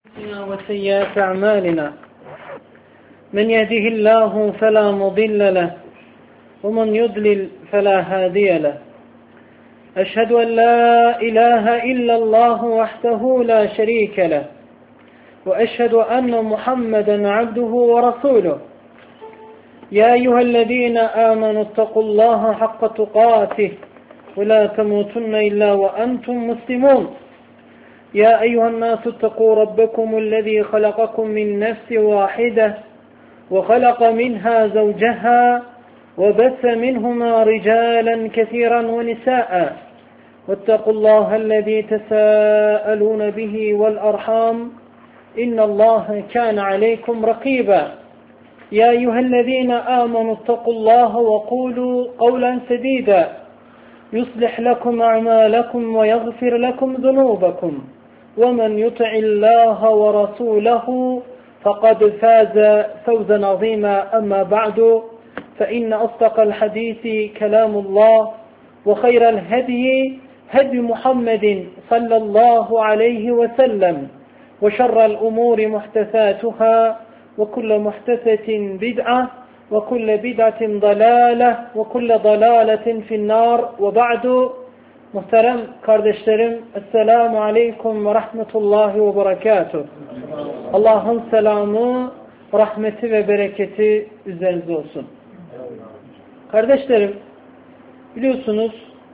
وسيئات أعمالنا من يهده الله فلا مضل له ومن يضلل فلا هادي له أشهد أن لا إله إلا الله وحده لا شريك له وأشهد أن محمدا عبده ورسوله يا أيها الذين آمنوا اتقوا الله حق تقاته ولا تموتن إلا وأنتم مسلمون يا أيها الناس اتقوا ربكم الذي خلقكم من نفس واحدة وخلق منها زوجها وبث منهما رجالا كثيرا ونساء واتقوا الله الذي تساءلون به والأرحام إن الله كان عليكم رقيبا يا أيها الذين آمنوا اتقوا الله وقولوا قولا سديدا يصلح لكم أعمالكم ويغفر لكم ذنوبكم ومن يطع الله ورسوله فقد فاز فوزا عظيما أما بعد فإن أصدق الحديث كلام الله وخير الهدي هدي محمد صلى الله عليه وسلم وشر الأمور محدثاتها وكل محدثة بدعة وكل بدعة ضلالة وكل ضلالة في النار وبعد. Muhterem kardeşlerim, Esselamu Aleyküm ve Rahmetullahi ve Berekatuhu. Allah'ın selamı, rahmeti ve bereketi üzerinize olsun. Kardeşlerim, biliyorsunuz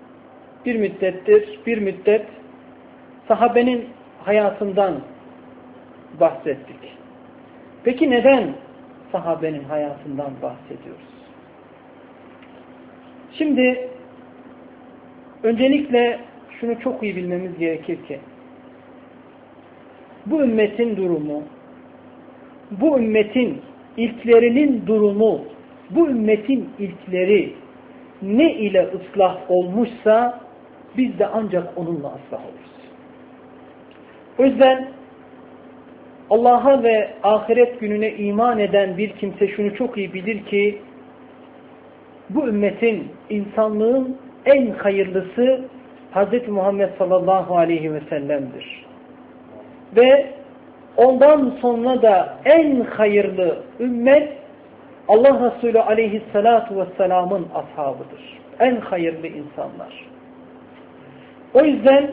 bir müddet sahabenin hayatından bahsettik. Peki neden sahabenin hayatından bahsediyoruz? Şimdi öncelikle şunu çok iyi bilmemiz gerekir ki bu ümmetin durumu, bu ümmetin ilklerinin durumu, bu ümmetin ilkleri ne ile ıslah olmuşsa biz de ancak onunla ıslah oluruz. O yüzden Allah'a ve ahiret gününe iman eden bir kimse şunu çok iyi bilir ki bu ümmetin, insanlığın en hayırlısı Hz. Muhammed sallallahu aleyhi ve sellem'dir. Ve ondan sonra da en hayırlı ümmet Allah Resulü aleyhissalatu vesselam'ın ashabıdır. En hayırlı insanlar. O yüzden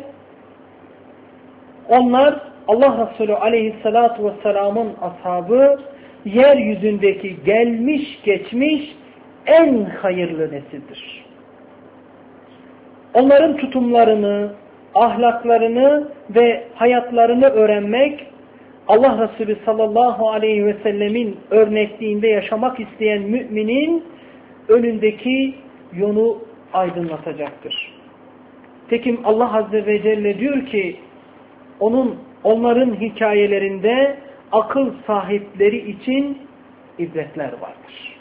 onlar Allah Resulü aleyhissalatu vesselam'ın ashabı yeryüzündeki gelmiş geçmiş en hayırlı nesildir. Onların tutumlarını, ahlaklarını ve hayatlarını öğrenmek, Allah Resulü sallallahu aleyhi ve sellemin örnekliğinde yaşamak isteyen müminin önündeki yolu aydınlatacaktır. Tekim Allah Azze ve Celle diyor ki, onların hikayelerinde akıl sahipleri için ibretler vardır.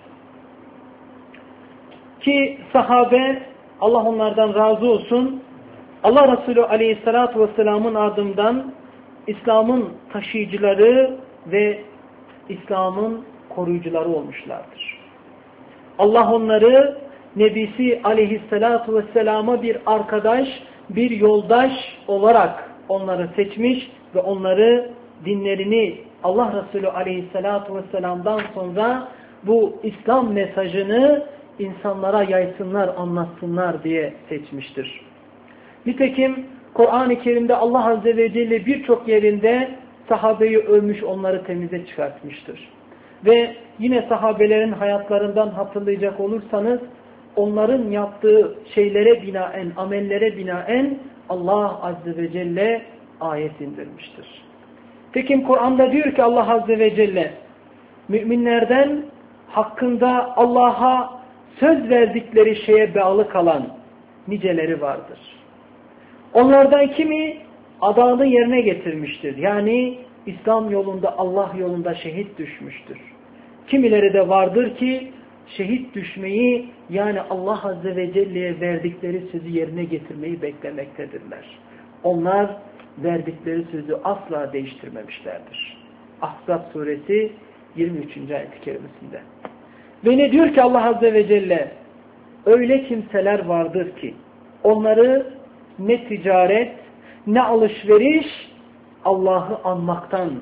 Ki sahabe, Allah onlardan razı olsun, Allah Resulü aleyhissalatu vesselam'ın ardından İslam'ın taşıyıcıları ve İslam'ın koruyucuları olmuşlardır. Allah onları Nebisi aleyhissalatu vesselama bir arkadaş, bir yoldaş olarak onları seçmiş ve onları dinlerini Allah Resulü aleyhissalatu vesselam'dan sonra bu İslam mesajını insanlara yaysınlar, anlatsınlar diye seçmiştir. Nitekim Kur'an-ı Kerim'de Allah Azze ve Celle birçok yerinde sahabeyi övmüş, onları temize çıkartmıştır. Ve yine sahabelerin hayatlarından hatırlayacak olursanız onların yaptığı şeylere binaen, amellere binaen Allah Azze ve Celle ayet indirmiştir. Tekim Kur'an'da diyor ki Allah Azze ve Celle müminlerden hakkında Allah'a söz verdikleri şeye bağlı kalan niceleri vardır. Onlardan kimi adağını yerine getirmiştir. Yani İslam yolunda, Allah yolunda şehit düşmüştür. Kimileri de vardır ki şehit düşmeyi, yani Allah Azze ve Celle'ye verdikleri sözü yerine getirmeyi beklemektedirler. Onlar verdikleri sözü asla değiştirmemişlerdir. Ahzab suresi 23. ayet-i kerimesinde. Ve ne diyor ki Allah Azze ve Celle? Öyle kimseler vardır ki onları ne ticaret, ne alışveriş Allah'ı anmaktan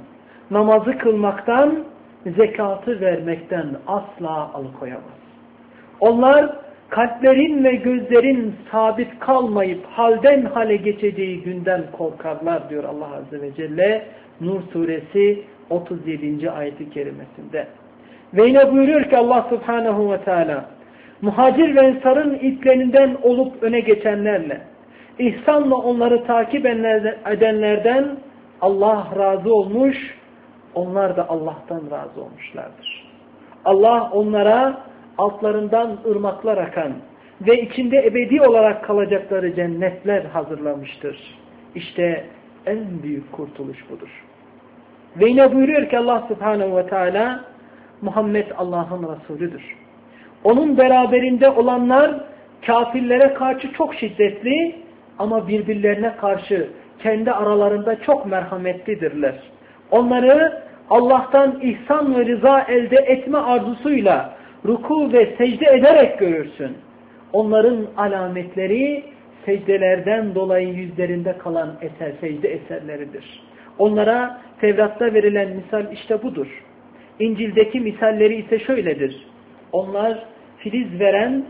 namazı kılmaktan, zekatı vermekten asla alıkoyamaz. Onlar kalplerin ve gözlerin sabit kalmayıp halden hale geçeceği günden korkarlar diyor Allah Azze ve Celle Nur suresi 37. ayeti kerimesinde. Ve yine buyuruyor ki Allah Subhanahu ve Teala muhacir ve ensarın ilklerinden olup öne geçenlerle ihsanla onları takip edenlerden Allah razı olmuş, onlar da Allah'tan razı olmuşlardır. Allah onlara altlarından ırmaklar akan ve içinde ebedi olarak kalacakları cennetler hazırlamıştır. İşte en büyük kurtuluş budur. Ve yine buyuruyor ki Allah Subhanahu ve Teala Muhammed Allah'ın Resulüdür. Onun beraberinde olanlar kafirlere karşı çok şiddetli ama birbirlerine karşı kendi aralarında çok merhametlidirler. Onları Allah'tan ihsan ve rıza elde etme arzusuyla ruku ve secde ederek görürsün. Onların alametleri secdelerden dolayı yüzlerinde kalan secde eserleridir. Onlara Tevrat'ta verilen misal işte budur. İncil'deki misalleri ise şöyledir. Onlar filiz veren,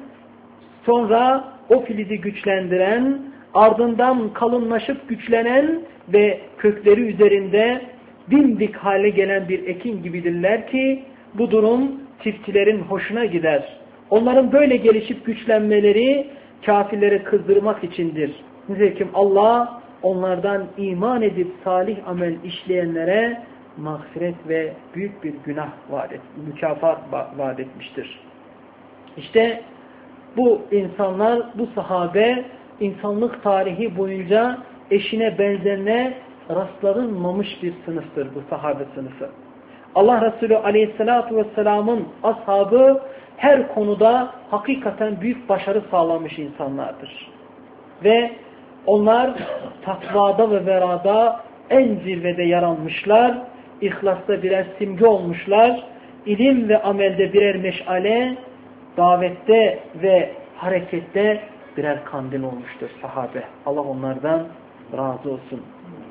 sonra o filizi güçlendiren, ardından kalınlaşıp güçlenen ve kökleri üzerinde dimdik hale gelen bir ekin gibidirler ki bu durum çiftçilerin hoşuna gider. Onların böyle gelişip güçlenmeleri kafirleri kızdırmak içindir. Nitekim Allah onlardan iman edip salih amel işleyenlere mağfiret ve büyük bir günah mükafat vaat etmiştir. İşte bu insanlar, bu sahabe insanlık tarihi boyunca eşine benzerine rastlanmamış bir sınıftır bu sahabe sınıfı. Allah Resulü Aleyhisselatü Vesselam'ın ashabı her konuda hakikaten büyük başarı sağlamış insanlardır. Ve onlar takvada ve verada en zirvede yer almışlar, İhlasta birer simge olmuşlar, ilim ve amelde birer meşale, davette ve harekette birer kandil olmuştur sahabe. Allah onlardan razı olsun.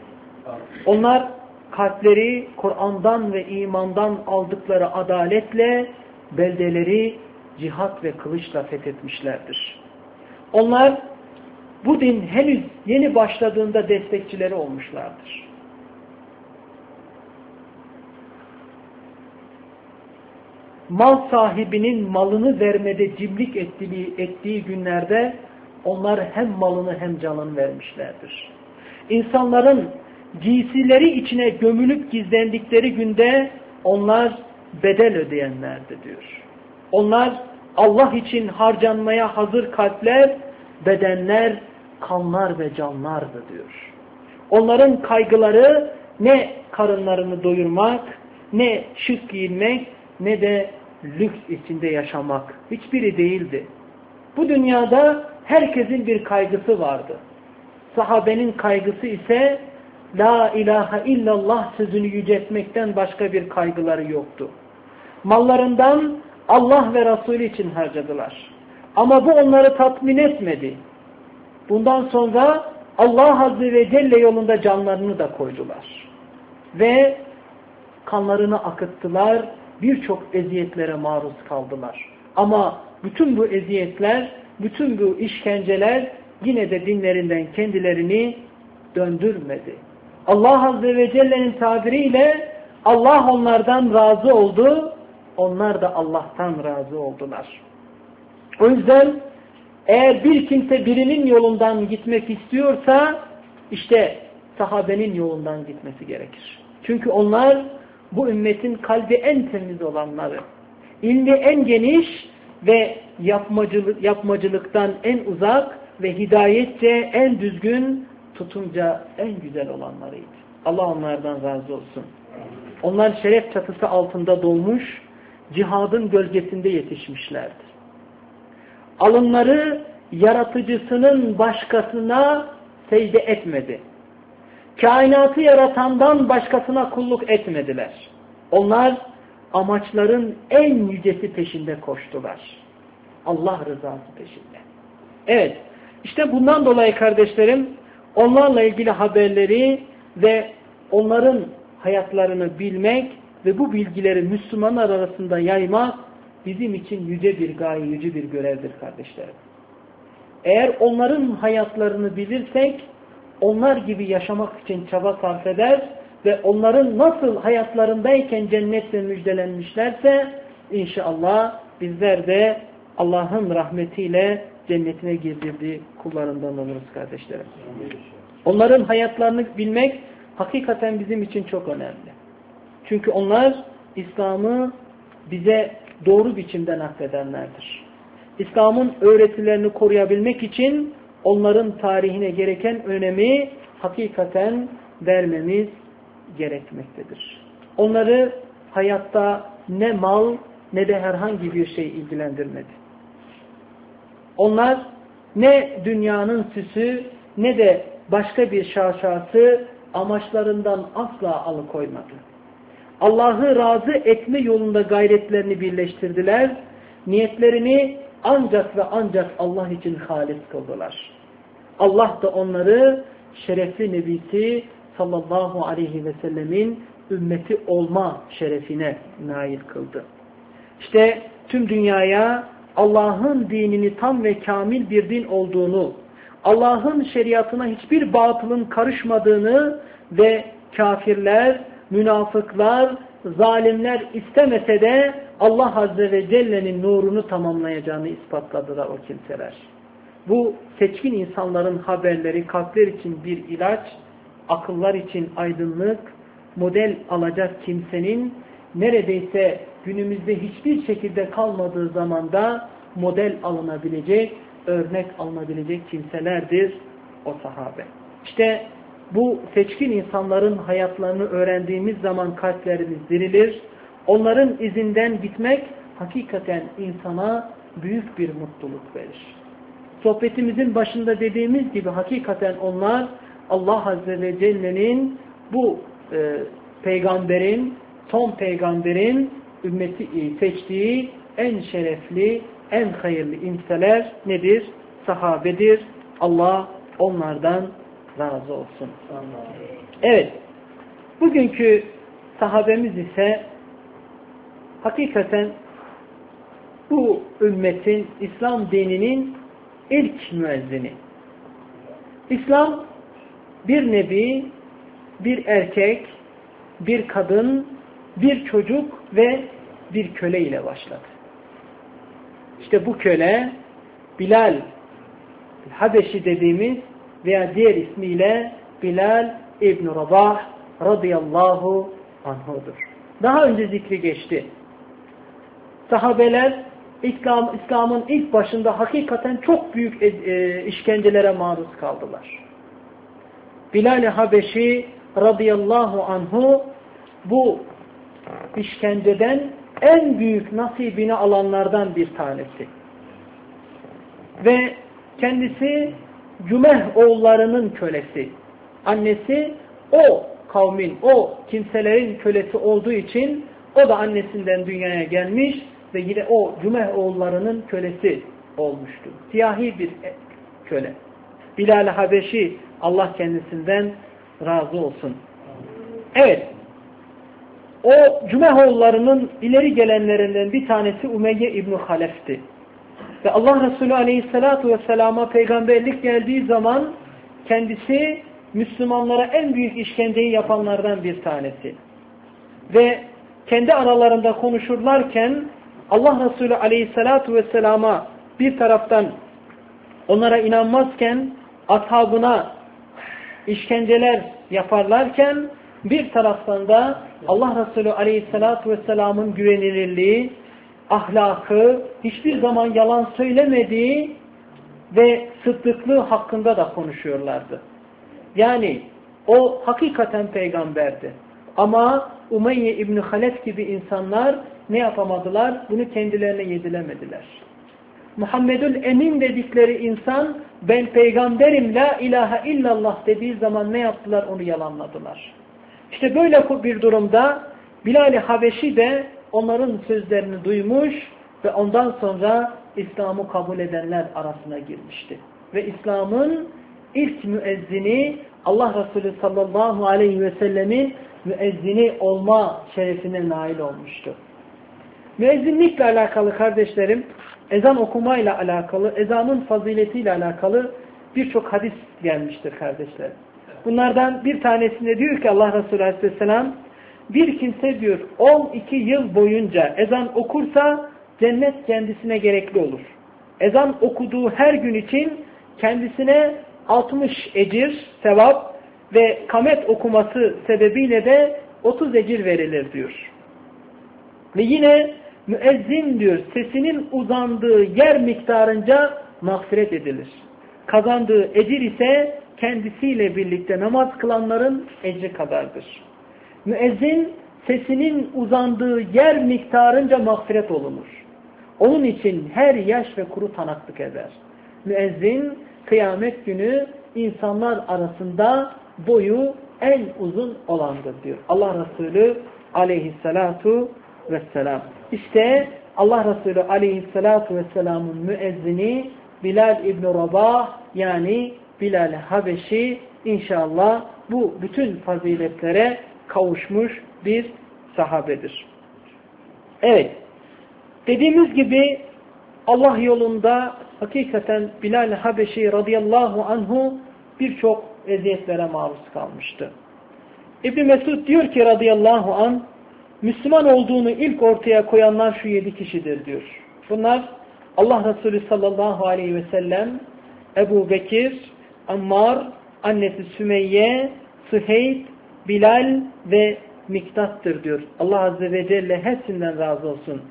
Onlar kalpleri Kur'an'dan ve imandan aldıkları adaletle beldeleri cihat ve kılıçla fethetmişlerdir. Onlar bu din henüz yeni başladığında destekçileri olmuşlardır. Mal sahibinin malını vermede cimrik ettiği günlerde onlar hem malını hem canını vermişlerdir. İnsanların giysileri içine gömülüp gizlendikleri günde onlar bedel ödeyenlerdi diyor. Onlar Allah için harcanmaya hazır kalpler, bedenler, kanlar ve canlardı diyor. Onların kaygıları ne karınlarını doyurmak, ne şık giyinmek, ne de lüks içinde yaşamak. Hiçbiri değildi. Bu dünyada herkesin bir kaygısı vardı. Sahabenin kaygısı ise La ilahe illallah sözünü yüceltmekten başka bir kaygıları yoktu. Mallarından Allah ve Resulü için harcadılar. Ama bu onları tatmin etmedi. Bundan sonra Allah Azze ve Celle yolunda canlarını da koydular. Ve kanlarını akıttılar, birçok eziyetlere maruz kaldılar. Ama bütün bu eziyetler, bütün bu işkenceler yine de dinlerinden kendilerini döndürmedi. Allah Azze ve Celle'nin tabiriyle Allah onlardan razı oldu, onlar da Allah'tan razı oldular. O yüzden eğer bir kimse birinin yolundan gitmek istiyorsa işte sahabenin yolundan gitmesi gerekir. Çünkü onlar bu ümmetin kalbi en temiz olanları, ilmi en geniş ve yapmacılıktan en uzak ve hidayetçe en düzgün, tutumca en güzel olanlarıydı. Allah onlardan razı olsun. Onlar şeref çatısı altında doğmuş, cihadın gölgesinde yetişmişlerdi. Alınları yaratıcısının başkasına secde etmedi. Kainatı yaratandan başkasına kulluk etmediler. Onlar amaçların en yücesi peşinde koştular. Allah rızası peşinde. Evet, işte bundan dolayı kardeşlerim, onlarla ilgili haberleri ve onların hayatlarını bilmek ve bu bilgileri Müslümanlar arasında yaymak bizim için yüce bir gaye, yüce bir görevdir kardeşlerim. Eğer onların hayatlarını bilirsek, onlar gibi yaşamak için çaba sarf eder ve onların nasıl hayatlarındayken cennetle müjdelenmişlerse inşallah bizler de Allah'ın rahmetiyle cennetine girdirdiği kullarından oluruz kardeşlerim. Onların hayatlarını bilmek hakikaten bizim için çok önemli. Çünkü onlar İslam'ı bize doğru biçimde nakledenlerdir. İslam'ın öğretilerini koruyabilmek için onların tarihine gereken önemi hakikaten vermemiz gerekmektedir. Onları hayatta ne mal ne de herhangi bir şey ilgilendirmedi. Onlar ne dünyanın süsü ne de başka bir şaşası amaçlarından asla alıkoymadı. Allah'ı razı etme yolunda gayretlerini birleştirdiler. Niyetlerini ancak ve ancak Allah için halis kıldılar. Allah da onları şerefli Nebisi sallallahu aleyhi ve sellemin ümmeti olma şerefine nail kıldı. İşte tüm dünyaya Allah'ın dinini tam ve kamil bir din olduğunu, Allah'ın şeriatına hiçbir batılın karışmadığını ve kafirler, münafıklar, zalimler istemese de Allah Azze ve Celle'nin nurunu tamamlayacağını ispatladılar o kimseler. Bu seçkin insanların haberleri kalpler için bir ilaç, akıllar için aydınlık, model alacak kimsenin neredeyse günümüzde hiçbir şekilde kalmadığı zamanda model alınabilecek, örnek alınabilecek kimselerdir o sahabe. İşte bu seçkin insanların hayatlarını öğrendiğimiz zaman kalplerimiz dirilir. Onların izinden gitmek hakikaten insana büyük bir mutluluk verir. Sohbetimizin başında dediğimiz gibi hakikaten onlar Allah Azze ve Celle'nin bu peygamberin, son peygamberin ümmeti seçtiği en şerefli, en hayırlı imseler nedir? Sahabedir. Allah onlardan razı olsun. Evet. Bugünkü sahabemiz ise hakikaten bu ümmetin, İslam dininin ilk müezzini. İslam bir nebi, bir erkek, bir kadın, bir çocuk ve bir köle ile başladı. İşte bu köle Bilal Habeşi dediğimiz veya diğer ismiyle Bilal İbn Rabah radıyallahu anhudur. Daha önce zikri geçti. Sahabeler İslam'ın ilk başında hakikaten çok büyük işkencelere maruz kaldılar. Bilal Habeşi radıyallahu anhu bu işkenceden en büyük nasibini alanlardan bir tanesi. Ve kendisi Cümeh oğullarının kölesi. Annesi o kavmin, o kimselerin kölesi olduğu için o da annesinden dünyaya gelmiş ve yine o Cümeh oğullarının kölesi olmuştu. Siyahi bir köle. Bilal Habeşi Allah kendisinden razı olsun. Evet. O Cümehoğullarının ileri gelenlerinden bir tanesi Umeyye İbn Halef'ti. Ve Allah Resulü Aleyhisselatü Vesselam'a peygamberlik geldiği zaman kendisi Müslümanlara en büyük işkenceyi yapanlardan bir tanesi. Ve kendi aralarında konuşurlarken Allah Resulü Aleyhisselatü Vesselam'a bir taraftan onlara inanmazken ashabına işkenceler yaparlarken bir taraftan da Allah Resulü Aleyhisselatü Vesselam'ın güvenilirliği, ahlakı, hiçbir zaman yalan söylemediği ve sıddıklığı hakkında da konuşuyorlardı. Yani o hakikaten peygamberdi. Ama Umeyye İbni Halef gibi insanlar ne yapamadılar? Bunu kendilerine yedilemediler. Muhammedül Emin dedikleri insan ben peygamberim la ilahe illallah dediği zaman ne yaptılar? Onu yalanladılar. İşte böyle bir durumda Bilal-i Habeşi de onların sözlerini duymuş ve ondan sonra İslam'ı kabul edenler arasına girmişti. Ve İslam'ın ilk müezzini Allah Resulü sallallahu aleyhi ve sellemin müezzini olma şerefine nail olmuştu. Müezzinlikle alakalı kardeşlerim, ezan okumayla alakalı, ezanın faziletiyle alakalı birçok hadis gelmiştir kardeşlerim. Bunlardan bir tanesinde diyor ki Allah Resulü Aleyhisselam, bir kimse diyor 12 yıl boyunca ezan okursa cennet kendisine gerekli olur. Ezan okuduğu her gün için kendisine 60 ecir, sevap ve kamet okuması sebebiyle de 30 ecir verilir diyor. Ve yine müezzin diyor sesinin uzandığı yer miktarınca mağfiret edilir. Kazandığı ecir ise kendisiyle birlikte namaz kılanların ecri kadardır. Müezzin sesinin uzandığı yer miktarınca mağfiret olunur. Onun için her yaş ve kuru tanıklık eder. Müezzin kıyamet günü insanlar arasında boyu en uzun olandır diyor Allah Resulü aleyhissalatu vesselam. İşte Allah Resulü aleyhissalatu vesselamın müezzini Bilal İbn Rabah, yani Bilal Habeşi, inşallah bu bütün faziletlere kavuşmuş bir sahabedir. Evet, dediğimiz gibi Allah yolunda hakikaten Bilal Habeşi radıyallahu anhu birçok eziyetlere maruz kalmıştı. İbn Mesud diyor ki radıyallahu anh, Müslüman olduğunu ilk ortaya koyanlar şu 7 kişidir diyor. Bunlar Allah Resulü sallallahu aleyhi ve sellem, Ebu Bekir, Ammar, annesi Sümeyye, Süheyb, Bilal ve Miktat'tır diyor. Allah Azze ve Celle hepsinden razı olsun.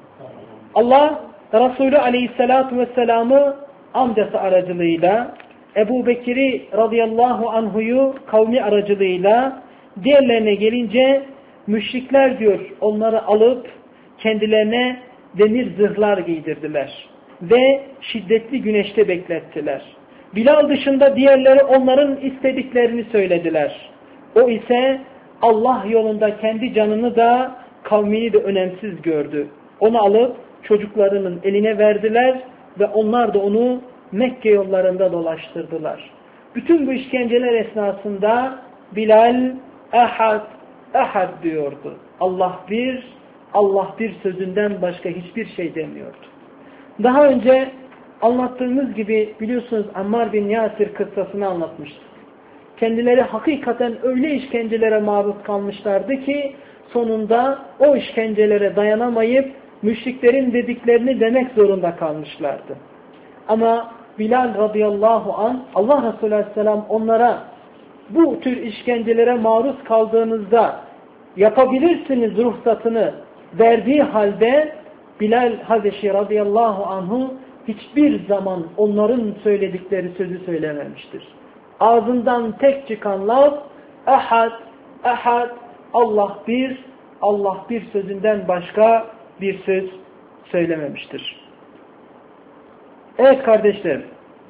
Allah Resulü aleyhissalatu vesselam'ı amcası aracılığıyla, Ebu Bekir'i radıyallahu anhu'yu kavmi aracılığıyla, diğerlerine gelince müşrikler diyor onları alıp kendilerine demir zırhlar giydirdiler ve şiddetli güneşte beklettiler. Bilal dışında diğerleri onların istediklerini söylediler. O ise Allah yolunda kendi canını da kavmini de önemsiz gördü. Onu alıp çocuklarının eline verdiler ve onlar da onu Mekke yollarında dolaştırdılar. Bütün bu işkenceler esnasında Bilal Ehad, Ehad diyordu. Allah bir, Allah bir sözünden başka hiçbir şey demiyordu. Daha önce anlattığımız gibi biliyorsunuz Ammar bin Yasir kıssasını anlatmıştık. Kendileri hakikaten öyle işkencelere maruz kalmışlardı ki sonunda o işkencelere dayanamayıp müşriklerin dediklerini demek zorunda kalmışlardı. Ama Bilal radıyallahu anh, Allah Resulü aleyhisselam onlara bu tür işkencelere maruz kaldığınızda yapabilirsiniz ruhsatını verdiği halde Bilal Habeşi radıyallahu anhu hiçbir zaman onların söyledikleri sözü söylememiştir. Ağzından tek çıkan laf Ehad, Ehad, Allah bir, Allah bir sözünden başka bir söz söylememiştir. Evet kardeşlerim,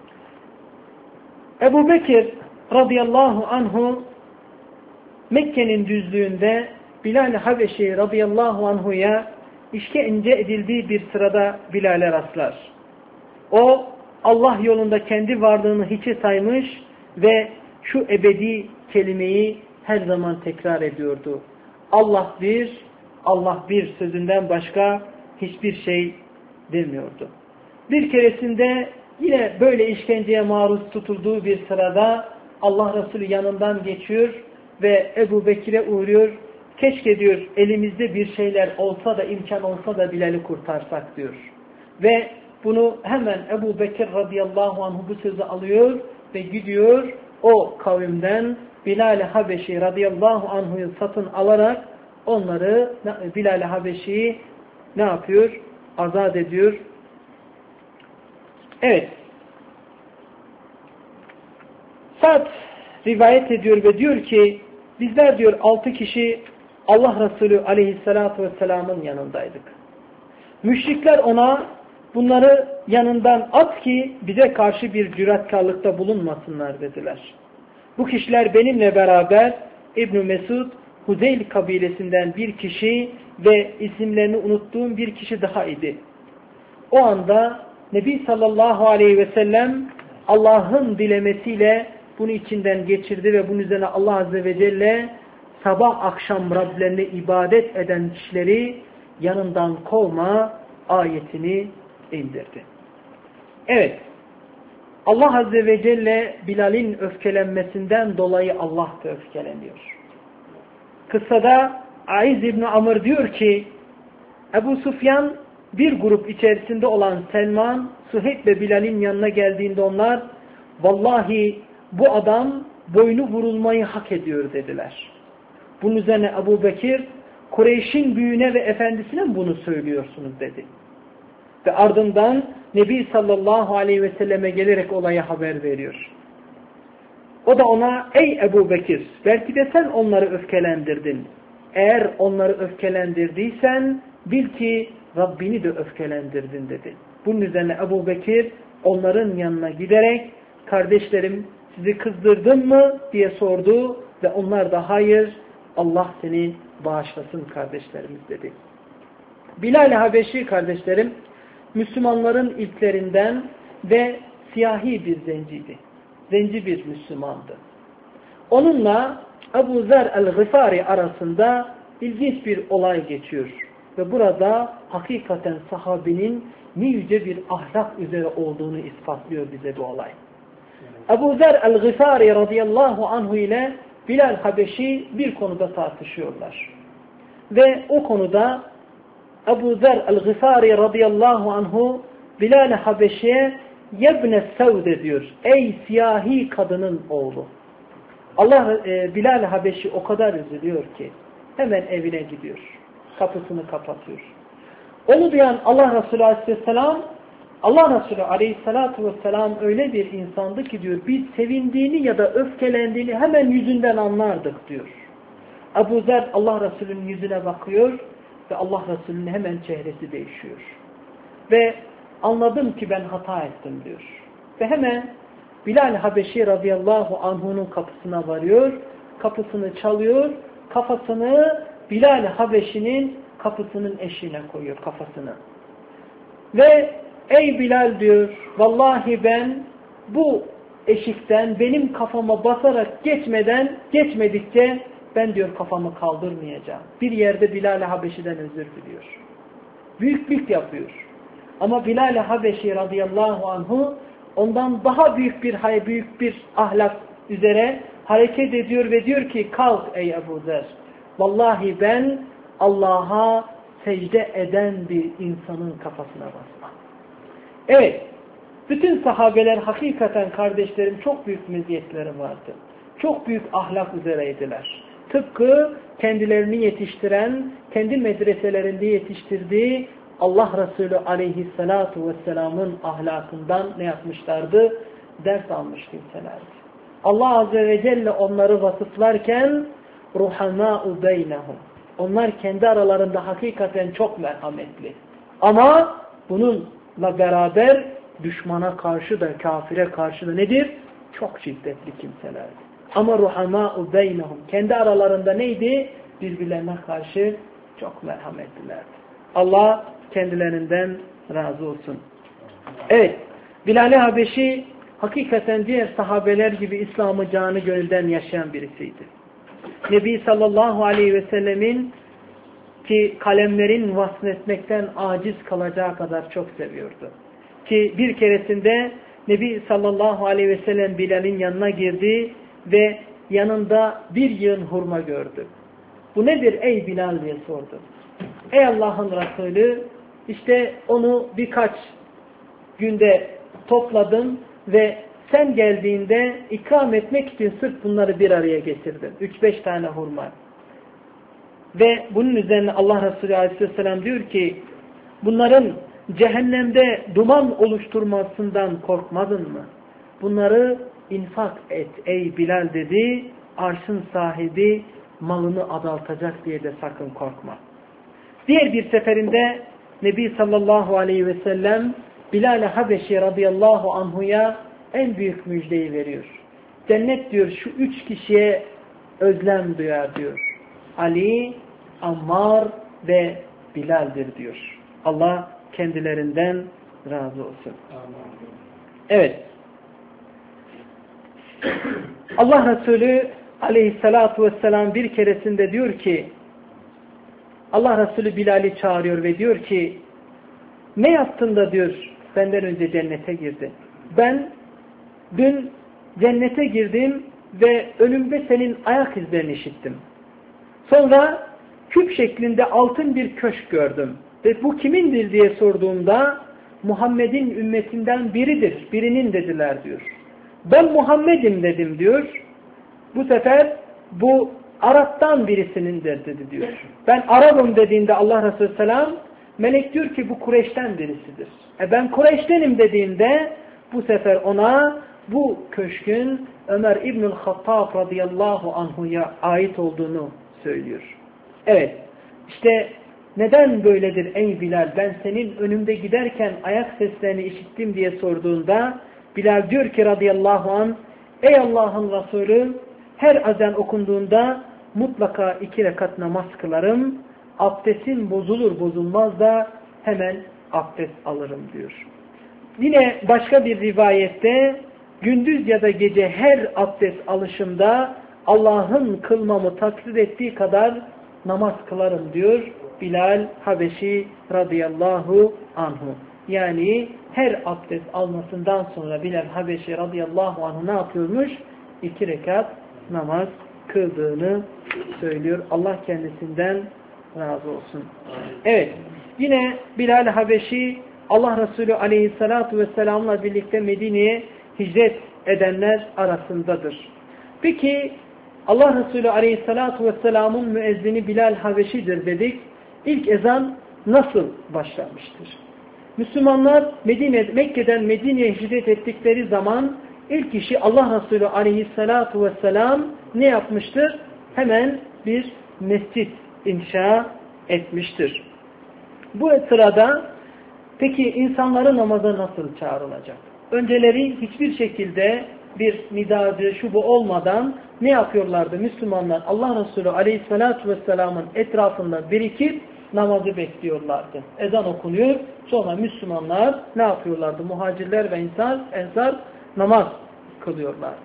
Ebu Bekir radıyallahu anhu Mekke'nin düzlüğünde Bilal Habeşi radıyallahu anhu'ya işkence edildiği bir sırada Bilal'e rastlar. O Allah yolunda kendi varlığını hiçe saymış ve şu ebedi kelimeyi her zaman tekrar ediyordu. Allah bir, Allah bir sözünden başka hiçbir şey demiyordu. Bir keresinde yine böyle işkenceye maruz tutulduğu bir sırada Allah Resulü yanından geçiyor ve Ebu Bekir'e uğruyor. Keşke diyor elimizde bir şeyler olsa da imkan olsa da Bilal'i kurtarsak diyor. Ve bunu hemen Ebu Bekir radıyallahu anh bu sözü alıyor ve gidiyor o kavimden Bilal-i Habeşi radıyallahu anh'ı satın alarak onları Bilal-i Habeşi'yi ne yapıyor? Azat ediyor. Evet. Sa'd rivayet ediyor ve diyor ki bizler diyor 6 kişi Allah Resulü aleyhissalatu vesselamın yanındaydık. Müşrikler ona bunları yanından at ki bize karşı bir cüretkarlıkta bulunmasınlar dediler. Bu kişiler benimle beraber İbn Mesud, Huzeyl kabilesinden bir kişi ve isimlerini unuttuğum bir kişi daha idi. O anda Nebi sallallahu aleyhi ve sellem Allah'ın dilemesiyle bunu içinden geçirdi ve bunun üzerine Allah azze ve celle sabah akşam Rablerine ibadet eden kişileri yanından kovma ayetini indirdi. Evet, Allah Azze ve Celle Bilal'in öfkelenmesinden dolayı Allah da öfkeleniyor. Kıssada Aiz İbni Amr diyor ki, Ebu Sufyan bir grup içerisinde olan Selman, Suheyb ve Bilal'in yanına geldiğinde onlar, vallahi bu adam boynu vurulmayı hak ediyor dediler. Bunun üzerine Ebu Bekir, Kureyş'in büyüğüne ve efendisine mi bunu söylüyorsunuz dedi. Ve ardından Nebi sallallahu aleyhi ve selleme gelerek olaya haber veriyor. O da ona, ey Ebu Bekir, belki de sen onları öfkelendirdin. Eğer onları öfkelendirdiysen bil ki Rabbini de öfkelendirdin dedi. Bunun üzerine Ebu Bekir onların yanına giderek, kardeşlerim sizi kızdırdım mı diye sordu ve onlar da hayır, Allah seni bağışlasın kardeşlerimiz dedi. Bilal-i Habeşi kardeşlerim, Müslümanların ilklerinden ve siyahi bir zenciydi. Zenci bir Müslümandı. Onunla Ebu Zer el-Gıfari arasında ilginç bir olay geçiyor. Ve burada hakikaten sahabinin ne yüce bir ahlak üzere olduğunu ispatlıyor bize bu olay. Ebu Zer el-Gıfari radıyallahu anhu ile Bilal Habeşi bir konuda tartışıyorlar. Ve o konuda Ebu Zer el-Gıfari radıyallahu anhu Bilal Habeşi'ye yebne sevde diyor. Ey siyahi kadının oğlu. Bilal Habeşi o kadar üzülüyor ki hemen evine gidiyor. Kapısını kapatıyor. Onu duyan Allah Resulü Aleyhisselam, Allah Resulü Aleyhisselatü Vesselam öyle bir insandı ki diyor, biz sevindiğini ya da öfkelendiğini hemen yüzünden anlardık diyor. Ebu Zer Allah Resulü'nün yüzüne bakıyor ve Allah Resulü'nün hemen çehresi değişiyor. Ve anladım ki ben hata ettim diyor. Ve hemen Bilal Habeşi radıyallahu anhu'nun kapısına varıyor, kapısını çalıyor, kafasını Bilal Habeşi'nin kapısının eşiğine koyuyor kafasını. Ve ey Bilal diyor, vallahi ben bu eşikten benim kafama basarak geçmedikçe ben diyor kafamı kaldırmayacağım. Bir yerde Bilal Habeşi'den özür diliyor. Büyüklük yapıyor. Ama Bilal Habeşi radıyallahu anhu ondan daha büyük bir ahlak üzere hareket ediyor ve diyor ki kalk ey Ebu Zer. Vallahi ben Allah'a secde eden bir insanın kafasına basmam. Evet, bütün sahabeler hakikaten kardeşlerim çok büyük meziyetleri vardı. Çok büyük ahlak üzereydiler. Tıpkı kendilerini yetiştiren, kendi medreselerinde yetiştirdiği Allah Resulü Aleyhisselatu Vesselam'ın ahlakından ne yapmışlardı? Ders almış kimselerdi. Allah Azze ve Celle onları vasıflarken ruhamâ'u beynehum. Onlar kendi aralarında hakikaten çok merhametli. Ama bununla beraber düşmana karşı da, kafire karşı da nedir? Çok şiddetli kimselerdi. Ama ruhamâ'u beynehum. Kendi aralarında neydi? Birbirlerine karşı çok merhametlilerdi. Allah kendilerinden razı olsun. Evet, Bilal-i Habeşi hakikaten diğer sahabeler gibi İslam'ı canı gönülden yaşayan birisiydi. Nebi sallallahu aleyhi ve sellemin ki kalemlerin vasfetmekten aciz kalacağı kadar çok seviyordu. Ki bir keresinde Nebi sallallahu aleyhi ve sellem Bilal'in yanına girdi ve yanında bir yığın hurma gördü. Bu nedir ey Bilal diye sordu. Ey Allah'ın Resulü, işte onu birkaç günde topladım ve sen geldiğinde ikram etmek için sırf bunları bir araya getirdim. 3-5 tane hurma. Ve bunun üzerine Allah Resulü Aleyhisselam diyor ki, bunların cehennemde duman oluşturmasından korkmadın mı? Bunları infak et ey Bilal dedi, arşın sahibi malını adaltacak diye de sakın korkma. Diğer bir seferinde Nebi sallallahu aleyhi ve sellem Bilal-i Habeşi radıyallahu anhuya en büyük müjdeyi veriyor. Cennet diyor şu 3 kişiye özlem duyar diyor. Ali, Ammar ve Bilal'dir diyor. Allah kendilerinden razı olsun. Evet. Allah Resulü aleyhissalatu vesselam bir keresinde diyor ki, Allah Resulü Bilal'i çağırıyor ve diyor ki, ne yaptın da diyor benden önce cennete girdin. Ben dün cennete girdim ve önümde senin ayak izlerini işittim. Sonra küp şeklinde altın bir köşk gördüm. Ve bu kimindir diye sorduğumda Muhammed'in ümmetinden biridir, birinin dediler diyor. Ben Muhammed'im dedim diyor. Bu sefer bu Arap'tan birisinindir dedi diyor. Ben Arap'ım dediğinde Allah Resulü Selam, melek diyor ki bu Kureyş'ten birisidir. Ben Kureyş'tenim dediğinde bu sefer ona bu köşkün Ömer İbnül Hattab radıyallahu anhu'ya ait olduğunu söylüyor. Evet, işte neden böyledir ey Bilal, ben senin önümde giderken ayak seslerini işittim diye sorduğunda Bilal diyor ki radıyallahu anh, ey Allah'ın Resulü, her azan okunduğunda mutlaka 2 rekat namaz kılarım, abdestim bozulur bozulmaz da hemen abdest alırım diyor. Yine başka bir rivayette gündüz ya da gece her abdest alışımda Allah'ın kılmamı takdir ettiği kadar namaz kılarım diyor Bilal Habeşi radıyallahu anhu. Yani her abdest almasından sonra Bilal Habeşi radıyallahu anhu ne yapıyormuş? 2 rekat namaz kıldığını söylüyor. Allah kendisinden razı olsun. Evet. Yine Bilal Habeşi Allah Resulü aleyhissalatu vesselam'la birlikte Medine'ye hicret edenler arasındadır. Peki Allah Resulü aleyhissalatu vesselam'ın müezzini Bilal Habeşi'dir dedik. İlk ezan nasıl başlamıştır? Müslümanlar Mekke'den Medine'ye hicret ettikleri zaman ilk işi Allah Resulü aleyhissalatu vesselam ne yapmıştır? Hemen bir mescit inşa etmiştir. Bu sırada peki insanları namaza nasıl çağrılacak? Önceleri hiçbir şekilde bir nidacı şu bu olmadan ne yapıyorlardı Müslümanlar? Allah Resulü aleyhissalatu vesselamın etrafında birikip namazı bekliyorlardı. Ezan okunuyor. Sonra Müslümanlar ne yapıyorlardı? Muhacirler ve ensar namaz kılıyorlardı.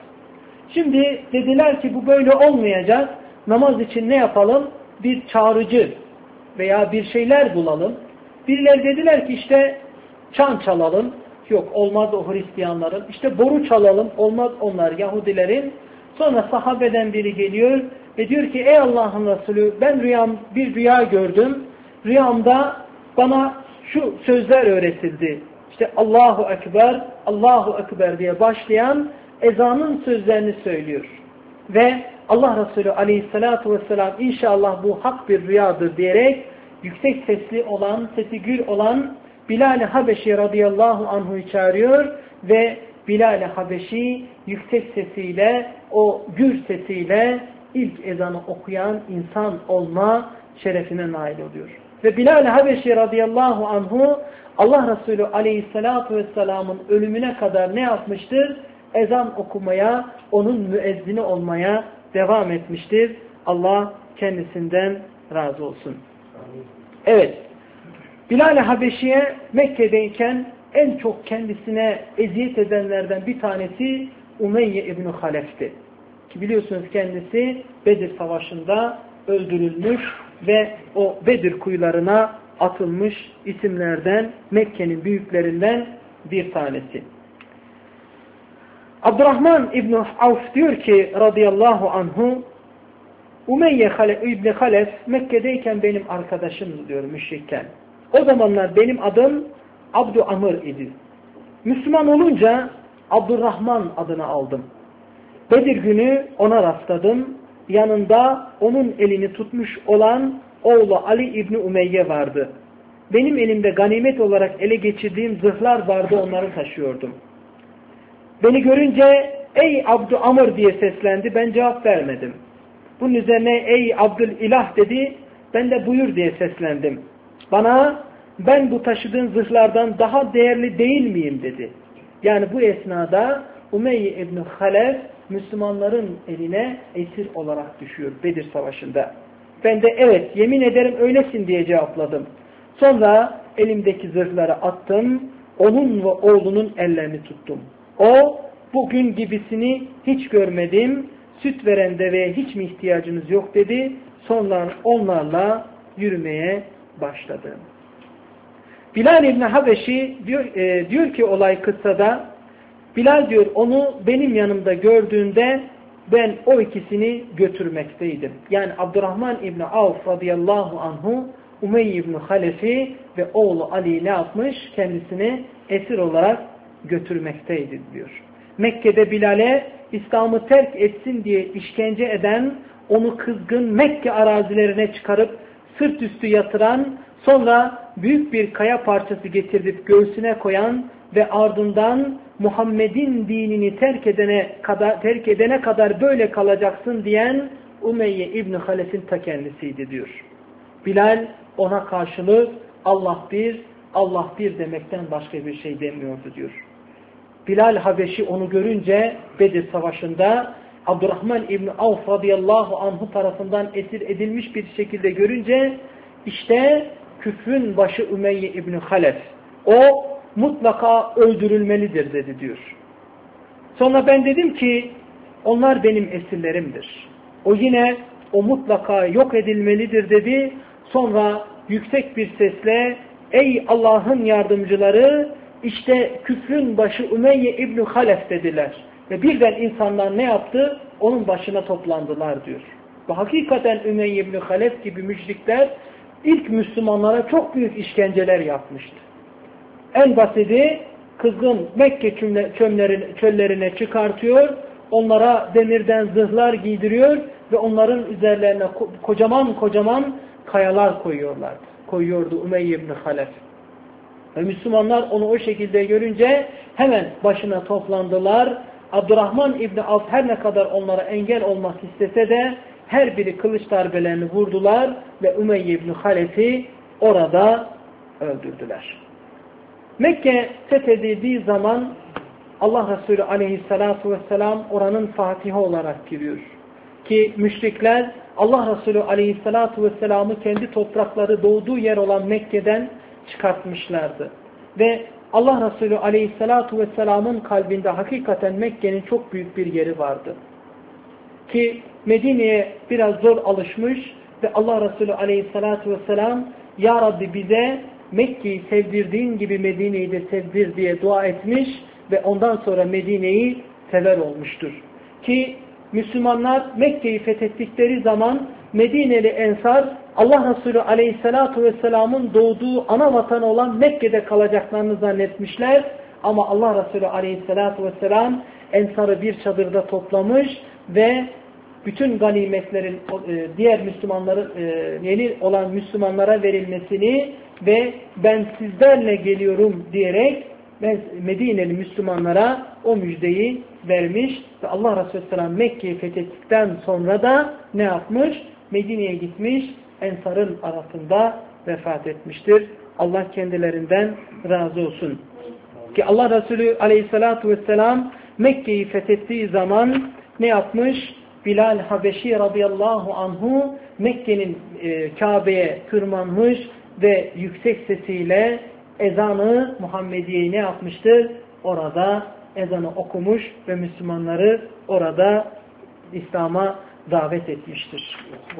Şimdi dediler ki bu böyle olmayacak. Namaz için ne yapalım? Bir çağrıcı veya bir şeyler bulalım. Birileri dediler ki işte çan çalalım. Yok olmaz o Hristiyanların. İşte boru çalalım. Olmaz onlar Yahudilerin. Sonra sahabeden biri geliyor ve diyor ki ey Allah'ın Resulü ben bir rüya gördüm. Rüyamda bana şu sözler öğretildi. İşte Allahu Ekber, Allahu Ekber diye başlayan ezanın sözlerini söylüyor. Ve Allah Resulü aleyhissalatu vesselam inşallah bu hak bir rüyadır diyerek yüksek sesli olan, sesi gür olan Bilal-i Habeşi radıyallahu anhu'yu çağırıyor ve Bilal-i Habeşi yüksek sesiyle, o gür sesiyle ilk ezanı okuyan insan olma şerefine nail oluyor. Ve Bilal-i Habeşi radıyallahu anhu Allah Resulü aleyhissalatu vesselamın ölümüne kadar ne yapmıştır? Ezan okumaya, onun müezzini olmaya devam etmiştir. Allah kendisinden razı olsun. Evet. Bilal-i Habeşi'ye Mekke'deyken en çok kendisine eziyet edenlerden bir tanesi Umeyye İbn-i Halef'ti. Ki biliyorsunuz kendisi Bedir Savaşı'nda öldürülmüş ve o Bedir kuyularına atılmış isimlerden, Mekke'nin büyüklerinden bir tanesi. Abdurrahman İbn-i Avf diyor ki radıyallahu anhu, Umeyye İbn-i Halef Mekke'deyken benim arkadaşımdı diyor müşrikken. O zamanlar benim adım Abdü Amr idi. Müslüman olunca Abdurrahman adını aldım. Bedir günü ona rastladım. Yanında onun elini tutmuş olan oğlu Ali İbni Umeyye vardı. Benim elimde ganimet olarak ele geçirdiğim zırhlar vardı, onları taşıyordum. Beni görünce ey Abdü Amr diye seslendi, ben cevap vermedim. Bunun üzerine ey Abdülilah dedi, ben de buyur diye seslendim. Bana ben bu taşıdığın zırhlardan daha değerli değil miyim dedi. Yani bu esnada Umeyye İbn-i Halef Müslümanların eline esir olarak düşüyor Bedir Savaşı'nda. Ben de evet yemin ederim öylesin diye cevapladım. Sonra elimdeki zırhları attım, onun ve oğlunun ellerini tuttum. O bugün gibisini hiç görmedim. süt veren deveye hiç mi ihtiyacınız yok dedi. Sonra onlarla yürümeye başladı. Bilal İbni Habeşi diyor ki olay kıssada, Bilal diyor onu benim yanımda gördüğünde ben o ikisini götürmekteydim. Yani Abdurrahman İbni Avf radıyallahu anhu Umeyye İbni Halef'i ve oğlu Ali ne yapmış? Kendisini esir olarak götürmekteydi diyor. Mekke'de Bilal'e İslam'ı terk etsin diye işkence eden, onu kızgın Mekke arazilerine çıkarıp sırt üstü yatıran, sonra büyük bir kaya parçası getirip göğsüne koyan ve ardından Muhammed'in dinini terk edene kadar böyle kalacaksın diyen Umeyye İbni Halef'in ta kendisiydi diyor. Bilal ona karşılık Allah bir, Allah bir demekten başka bir şey demiyordu diyor. Bilal Habeşi onu görünce Bedir Savaşı'nda Abdurrahman İbni Avf radıyallahu anhu tarafından esir edilmiş bir şekilde görünce işte küfrün başı Umeyye İbni Halef. O mutlaka öldürülmelidir dedi diyor. Sonra ben dedim ki onlar benim esirlerimdir. O yine o mutlaka yok edilmelidir dedi. Sonra yüksek bir sesle ey Allah'ın yardımcıları işte küfrün başı Umeyye İbni Halef dediler. Ve birden insanlar ne yaptı? Onun başına toplandılar diyor. Ve hakikaten Umeyye İbni Halef gibi müşrikler ilk Müslümanlara çok büyük işkenceler yapmıştı. En basiti kızgın Mekke çöllerine çıkartıyor, onlara demirden zırhlar giydiriyor ve onların üzerlerine kocaman kocaman kayalar koyuyordu Umeyye İbni Halef. Ve Müslümanlar onu o şekilde görünce hemen başına toplandılar. Abdurrahman İbni Avf her ne kadar onlara engel olmak istese de her biri kılıç darbelerini vurdular ve Umeyye İbni Halef'i orada öldürdüler. Mekke fethedildiği zaman Allah Resulü aleyhissalatu vesselam oranın fatihi olarak giriyor. Ki müşrikler Allah Resulü aleyhissalatu vesselam'ı kendi toprakları doğduğu yer olan Mekke'den çıkartmışlardı. Ve Allah Resulü aleyhissalatu vesselam'ın kalbinde hakikaten Mekke'nin çok büyük bir yeri vardı. Ki Medine'ye biraz zor alışmış ve Allah Resulü aleyhissalatu vesselam Ya Rabbi bize Mekke'yi sevdirdiğin gibi Medine'yi de sevdir diye dua etmiş ve ondan sonra Medine'yi sever olmuştur. Ki Müslümanlar Mekke'yi fethettikleri zaman Medineli Ensar Allah Resulü Aleyhisselatu Vesselam'ın doğduğu ana vatanı olan Mekke'de kalacaklarını zannetmişler. Ama Allah Resulü Aleyhisselatu Vesselam Ensar'ı bir çadırda toplamış ve bütün ganimetlerin diğer Müslümanların yeni olan Müslümanlara verilmesini ve ben sizlerle geliyorum diyerek Medineli Müslümanlara o müjdeyi vermiş ve Allah Resulü Selam Mekke'yi fethettikten sonra da ne yapmış? Medine'ye gitmiş, Ensar'ın arasında vefat etmiştir. Allah kendilerinden razı olsun. Ki Allah Resulü Aleyhisselatü Vesselam Mekke'yi fethettiği zaman ne yapmış? Bilal Habeşi radıyallahu anhu Mekke'nin Kabe'ye tırmanmış ve yüksek sesiyle ezanı Muhammediye'yi ne yapmıştır? Orada ezanı okumuş ve Müslümanları orada İslam'a davet etmiştir.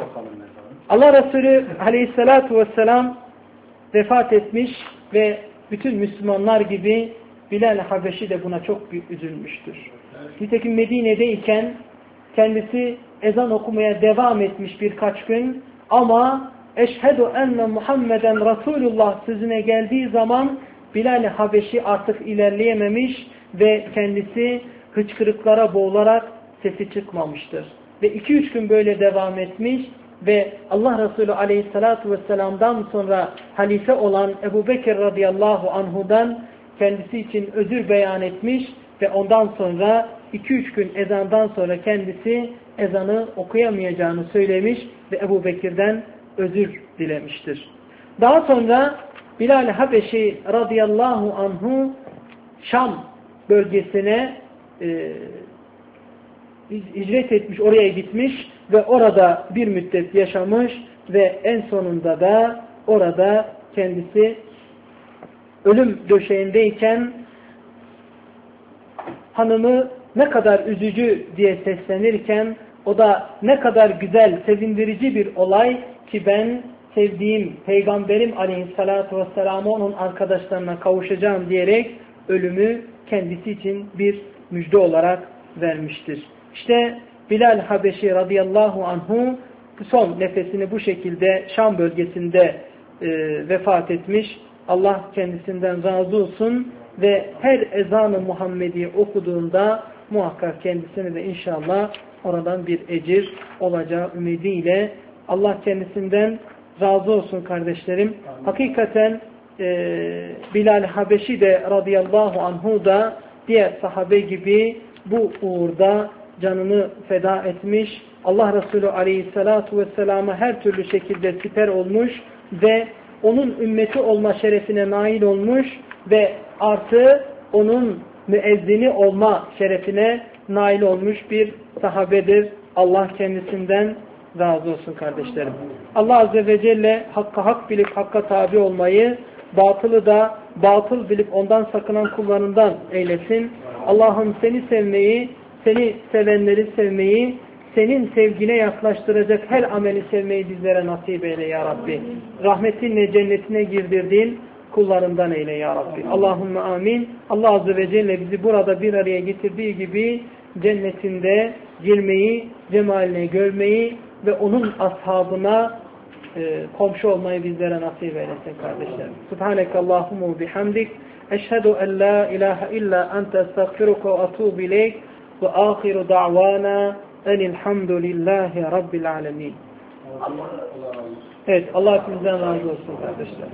Allah Resulü aleyhissalatu vesselam vefat etmiş ve bütün Müslümanlar gibi Bilal Habeşi de buna çok büyük üzülmüştür. Nitekim Medine'deyken kendisi ezan okumaya devam etmiş birkaç gün ama eşhedü enne Muhammeden Resulullah sözüne geldiği zaman Bilal Habeşi artık ilerleyememiş ve kendisi hıçkırıklara boğularak sesi çıkmamıştır. Ve 2-3 gün böyle devam etmiş ve Allah Resulü Aleyhisselatü Vesselam'dan sonra halife olan Ebu Bekir radıyallahu anhudan kendisi için özür beyan etmiş ve ondan sonra 2-3 gün ezandan sonra kendisi ezanı okuyamayacağını söylemiş ve Ebu Bekir'den özür dilemiştir. Daha sonra Bilal Habeşi radıyallahu anhu Şam bölgesine hicret etmiş, oraya gitmiş ve orada bir müddet yaşamış ve en sonunda da orada kendisi ölüm döşeğindeyken hanımı ne kadar üzücü diye seslenirken O da ne kadar güzel, sevindirici bir olay ki ben sevdiğim Peygamberim Aleyhisselatü Vesselam'a onun arkadaşlarına kavuşacağım diyerek ölümü kendisi için bir müjde olarak vermiştir. İşte Bilal Habeşi radıyallahu anhu son nefesini bu şekilde Şam bölgesinde vefat etmiş. Allah kendisinden razı olsun ve her ezan-ı Muhammedi okuduğunda muhakkak kendisine de inşallah oradan bir ecir olacağı ümidiyle Allah kendisinden razı olsun kardeşlerim. Hakikaten Bilal Habeşi de radıyallahu anhu da diğer sahabe gibi bu uğurda canını feda etmiş. Allah Resulü aleyhissalatu vesselama her türlü şekilde siper olmuş ve onun ümmeti olma şerefine nail olmuş ve artı onun müezzini olma şerefine nail olmuş bir sahabedir. Allah kendisinden razı olsun kardeşlerim. Allah Azze ve Celle hakka hak bilip hakka tabi olmayı, batılı da batıl bilip ondan sakınan kullarından eylesin. Allah'ım seni sevmeyi, seni sevenleri sevmeyi, senin sevgine yaklaştıracak her ameli sevmeyi bizlere nasip eyle ya Rabbi. Rahmetinle cennetine girdirdiğin kullarından eyle ya Rabbi. Allahümme amin. Allah Azze ve Celle bizi burada bir araya getirdiği gibi cennetinde girmeyi, cemaline görmeyi ve onun ashabına komşu olmayı bizlere nasip eylesin kardeşlerim. Subhaneke Allahumma bihamdik. Eşhedü en la ilahe illa ente estağfiruke ve atubu ileyk ve ahiru da'vana enilhamdülillahi rabbil alemin. Evet, Allah hepinizden razı olsun kardeşler.